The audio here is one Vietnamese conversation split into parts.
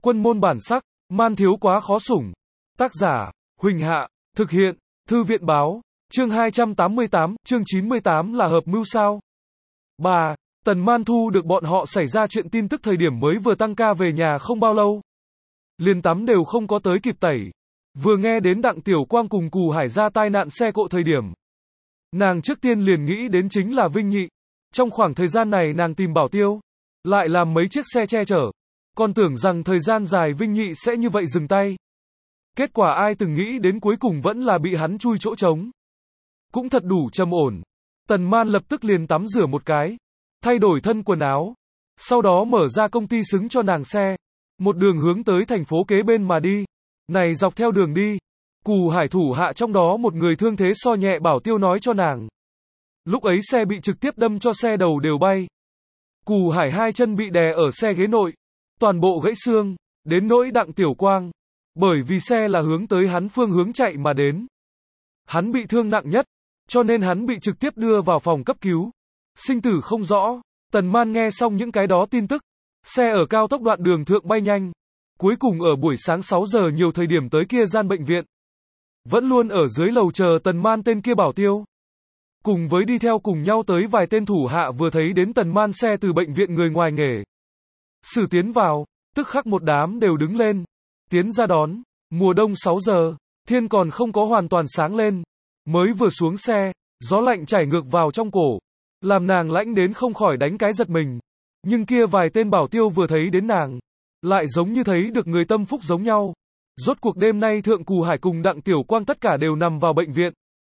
Quân môn bản sắc, man thiếu quá khó sủng. Tác giả, Huỳnh Hạ, thực hiện, Thư viện báo, chương 288, chương 98 là hợp mưu sao? 3. Tần Man thu được bọn họ xảy ra chuyện tin tức thời điểm mới vừa tăng ca về nhà không bao lâu. Liền tắm đều không có tới kịp tẩy. Vừa nghe đến Đặng Tiểu Quang cùng Cù Hải ra tai nạn xe cộ thời điểm. Nàng trước tiên liền nghĩ đến chính là Vinh Nhị. Trong khoảng thời gian này nàng tìm bảo tiêu. Lại làm mấy chiếc xe che chở. Còn tưởng rằng thời gian dài Vinh Nhị sẽ như vậy dừng tay. Kết quả ai từng nghĩ đến cuối cùng vẫn là bị hắn chui chỗ trống. Cũng thật đủ trầm ổn. Tần Man lập tức liền tắm rửa một cái. Thay đổi thân quần áo. Sau đó mở ra công ty xứng cho nàng xe. Một đường hướng tới thành phố kế bên mà đi. Này dọc theo đường đi. Cù Hải thủ hạ trong đó một người thương thế so nhẹ bảo tiêu nói cho nàng. Lúc ấy xe bị trực tiếp đâm cho xe đầu đều bay. Cù Hải hai chân bị đè ở xe ghế nội. Toàn bộ gãy xương. Đến nỗi Đặng Tiểu Quang. Bởi vì xe là hướng tới hắn phương hướng chạy mà đến. Hắn bị thương nặng nhất. Cho nên hắn bị trực tiếp đưa vào phòng cấp cứu. Sinh tử không rõ. Tần Man nghe xong những cái đó tin tức. Xe ở cao tốc đoạn đường thượng bay nhanh. Cuối cùng ở buổi sáng 6 giờ nhiều thời điểm tới kia gian bệnh viện. Vẫn luôn ở dưới lầu chờ Tần Man tên kia bảo tiêu. Cùng với đi theo cùng nhau tới vài tên thủ hạ vừa thấy đến Tần Man xe từ bệnh viện người ngoài nghề. Sử tiến vào, tức khắc một đám đều đứng lên. Tiến ra đón, mùa đông 6 giờ, thiên còn không có hoàn toàn sáng lên. Mới vừa xuống xe, gió lạnh chảy ngược vào trong cổ. Làm nàng lãnh đến không khỏi đánh cái giật mình. Nhưng kia vài tên bảo tiêu vừa thấy đến nàng. Lại giống như thấy được người tâm phúc giống nhau. Rốt cuộc đêm nay Thượng Cù Hải cùng Đặng Tiểu Quang tất cả đều nằm vào bệnh viện.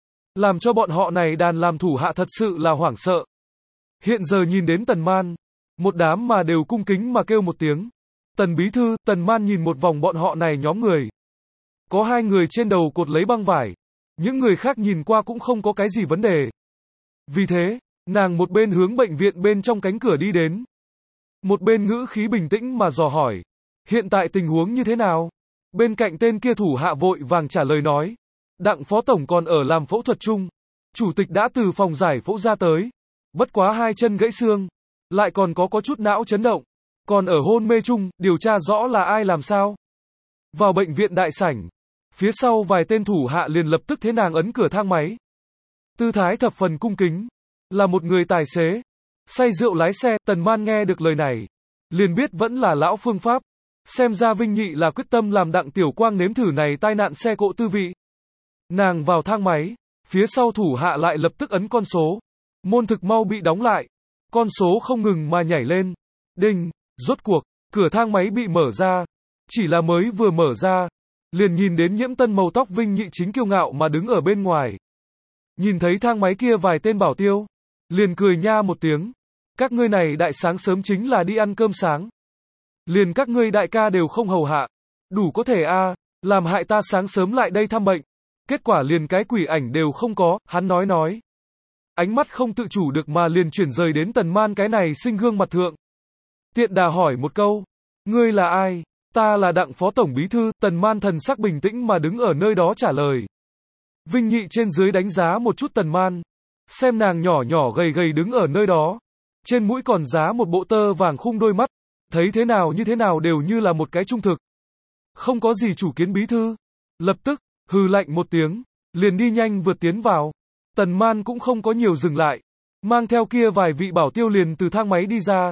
Làm cho bọn họ này đàn làm thủ hạ thật sự là hoảng sợ. Hiện giờ nhìn đến Tần Man. Một đám mà đều cung kính mà kêu một tiếng. Tần bí thư, Tần Man nhìn một vòng bọn họ này nhóm người. Có hai người trên đầu cột lấy băng vải. Những người khác nhìn qua cũng không có cái gì vấn đề. Vì thế, nàng một bên hướng bệnh viện bên trong cánh cửa đi đến. Một bên ngữ khí bình tĩnh mà dò hỏi. Hiện tại tình huống như thế nào? Bên cạnh tên kia thủ hạ vội vàng trả lời nói. Đặng phó tổng còn ở làm phẫu thuật chung. Chủ tịch đã từ phòng giải phẫu ra tới. Bất quá hai chân gãy xương. Lại còn có chút não chấn động. Còn ở hôn mê chung, điều tra rõ là ai làm sao. Vào bệnh viện đại sảnh. Phía sau vài tên thủ hạ liền lập tức thế nàng ấn cửa thang máy. Tư thái thập phần cung kính. Là một người tài xế. Say rượu lái xe, Tần Man nghe được lời này. Liền biết vẫn là lão phương pháp. Xem ra Vinh Nhị là quyết tâm làm Đặng Tiểu Quang nếm thử này tai nạn xe cộ tư vị. Nàng vào thang máy. Phía sau thủ hạ lại lập tức ấn con số. Môn thực mau bị đóng lại. Con số không ngừng mà nhảy lên. Đinh, rốt cuộc, cửa thang máy bị mở ra. Chỉ là mới vừa mở ra. Liền nhìn đến nhiễm tân màu tóc Vinh Nhị chính kiêu ngạo mà đứng ở bên ngoài. Nhìn thấy thang máy kia vài tên bảo tiêu. Liền cười nha một tiếng. Các ngươi này đại sáng sớm chính là đi ăn cơm sáng. Liền các ngươi đại ca đều không hầu hạ. Đủ có thể a, làm hại ta sáng sớm lại đây thăm bệnh. Kết quả liền cái quỷ ảnh đều không có, hắn nói. Ánh mắt không tự chủ được mà liền chuyển rời đến Tần Man cái này sinh gương mặt thượng. Tiện đà hỏi một câu. Ngươi là ai? Ta là Đặng phó tổng bí thư, Tần Man thần sắc bình tĩnh mà đứng ở nơi đó trả lời. Vinh Nhị trên dưới đánh giá một chút Tần Man. Xem nàng nhỏ nhỏ gầy gầy đứng ở nơi đó. Trên mũi còn giá một bộ tơ vàng khung đôi mắt. Thấy thế nào như thế nào đều như là một cái trung thực. Không có gì chủ kiến bí thư. Lập tức, hừ lạnh một tiếng. Liền đi nhanh vượt tiến vào. Tần Man cũng không có nhiều dừng lại. Mang theo kia vài vị bảo tiêu liền từ thang máy đi ra.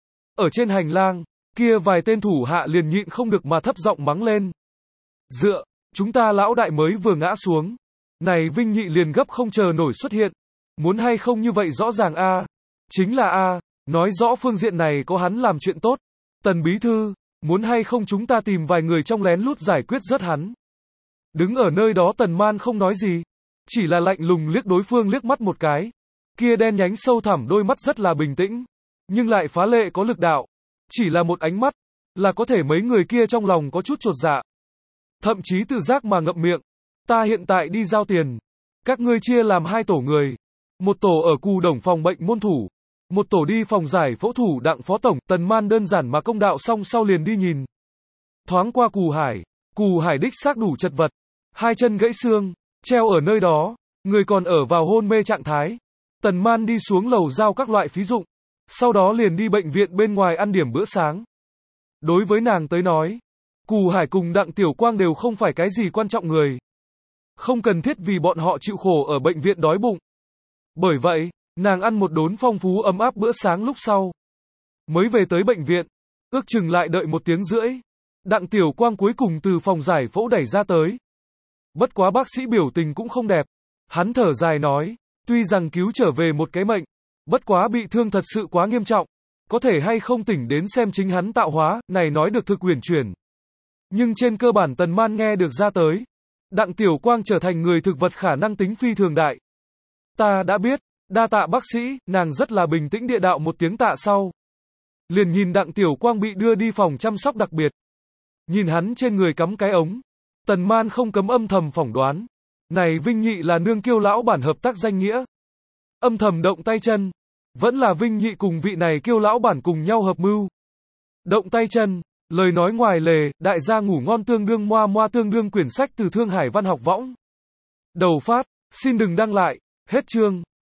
Ở trên hành lang, kia vài tên thủ hạ liền nhịn không được mà thấp giọng mắng lên. Dựa, chúng ta lão đại mới vừa ngã xuống. Này Vinh Nhị liền gấp không chờ nổi xuất hiện. Muốn hay không như vậy rõ ràng a, chính là a, nói rõ phương diện này có hắn làm chuyện tốt. Tần bí thư, muốn hay không chúng ta tìm vài người trong lén lút giải quyết rớt hắn. Đứng ở nơi đó Tần Man không nói gì. Chỉ là lạnh lùng liếc đối phương liếc mắt một cái. Kia đen nhánh sâu thẳm đôi mắt rất là bình tĩnh. Nhưng lại phá lệ có lực đạo. Chỉ là một ánh mắt. Là có thể mấy người kia trong lòng có chút chột dạ. Thậm chí tự giác mà ngậm miệng. Ta hiện tại đi giao tiền. Các ngươi chia làm hai tổ người. Một tổ ở Cù Đồng phòng bệnh môn thủ. Một tổ đi phòng giải phẫu thủ Đặng phó tổng. Tần Man đơn giản mà công đạo xong sau liền đi nhìn. Thoáng qua Cù Hải. Cù Hải đích xác đủ chật vật. Hai chân gãy xương. Treo ở nơi đó. Người còn ở vào hôn mê trạng thái. Tần Man đi xuống lầu giao các loại phí dụng. Sau đó liền đi bệnh viện bên ngoài ăn điểm bữa sáng. Đối với nàng tới nói, Cù Hải cùng Đặng Tiểu Quang đều không phải cái gì quan trọng người. Không cần thiết vì bọn họ chịu khổ ở bệnh viện đói bụng. Bởi vậy, nàng ăn một đốn phong phú ấm áp bữa sáng lúc sau. Mới về tới bệnh viện, ước chừng lại đợi 1 tiếng rưỡi. Đặng Tiểu Quang cuối cùng từ phòng giải phẫu đẩy ra tới. Bất quá bác sĩ biểu tình cũng không đẹp. Hắn thở dài nói, tuy rằng cứu trở về một cái mệnh, bất quá bị thương thật sự quá nghiêm trọng. Có thể hay không tỉnh đến xem chính hắn tạo hóa, này nói được thực huyền chuyển. Nhưng trên cơ bản Tần Man nghe được ra tới. Đặng Tiểu Quang trở thành người thực vật khả năng tính phi thường đại. Ta đã biết, đa tạ bác sĩ, nàng rất là bình tĩnh địa đạo một tiếng tạ sau. Liền nhìn Đặng Tiểu Quang bị đưa đi phòng chăm sóc đặc biệt. Nhìn hắn trên người cắm cái ống. Tần Man không cấm âm thầm phỏng đoán. Này Vinh Nhị là nương Kiêu lão bản hợp tác danh nghĩa. Âm thầm động tay chân. Vẫn là Vinh Nhị cùng vị này Kiêu lão bản cùng nhau hợp mưu. Động tay chân, lời nói ngoài lề, đại gia ngủ ngon tương đương moa moa tương đương quyển sách từ Thương Hải Văn học võng. Đầu phát, xin đừng đăng lại, hết chương.